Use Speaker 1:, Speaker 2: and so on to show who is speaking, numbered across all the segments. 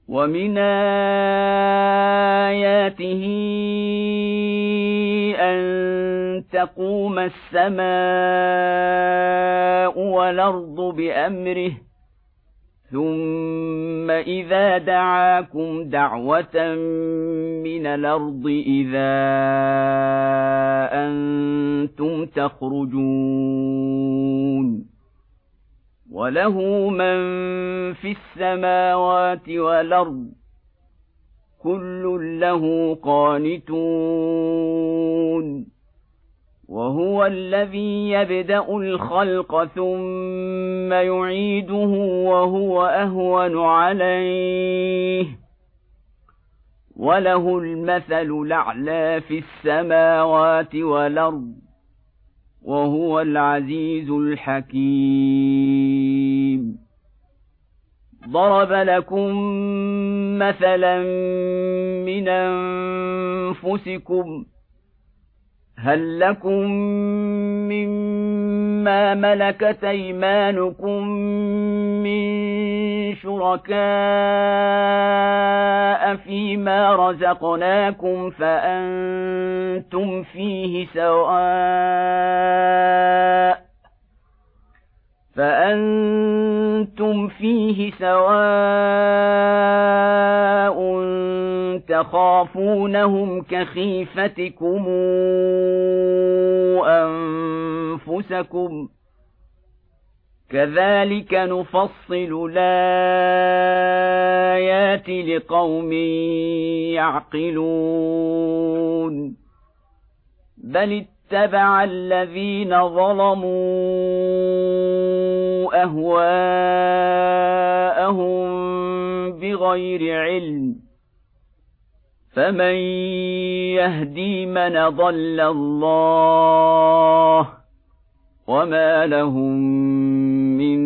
Speaker 1: ومن آياته أن تقوم السماء والأرض بأمره ثم إذا دعاكم دعوة من الأرض إذا أنتم تخرجون وله من في السماوات والأرض كل له قانتون وهو الذي يبدأ الخلق ثم يعيده وهو أهون عليه وله المثل الأعلى في السماوات والأرض وهو العزيز الحكيم ضرب لكم مثلا من أنفسكم هل لكم مما ملكت أيمانكم من شركاء فيما رزقناكم فأنتم فيه سواء تخافونهم كخيفتكم أنفسكم كذلك نفصل الآيات لقوم يعقلون بل اتبع الذين ظلموا أهواءهم بغير علم فمن يهدي من ضل الله وما لهم من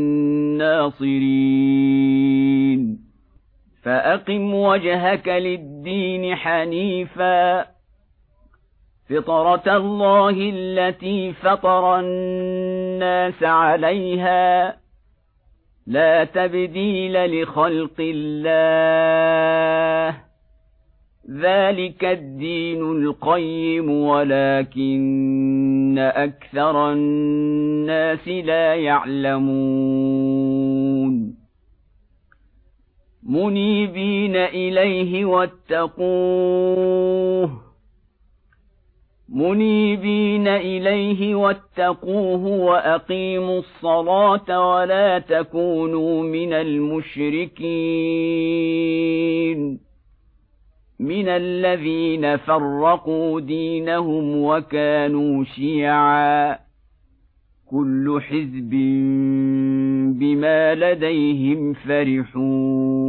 Speaker 1: ناصرين فأقم وجهك للدين حنيفا فطرة الله التي فطر الناس عليها لا تبديل لخلق الله ذلك الدين القيم ولكن أكثر الناس لا يعلمون منيبين إليه واتقوه وأقيموا الصلاة ولا تكونوا من المشركين من الذين فرقوا دينهم وكانوا شيعا كل حزب بما لديهم فرحون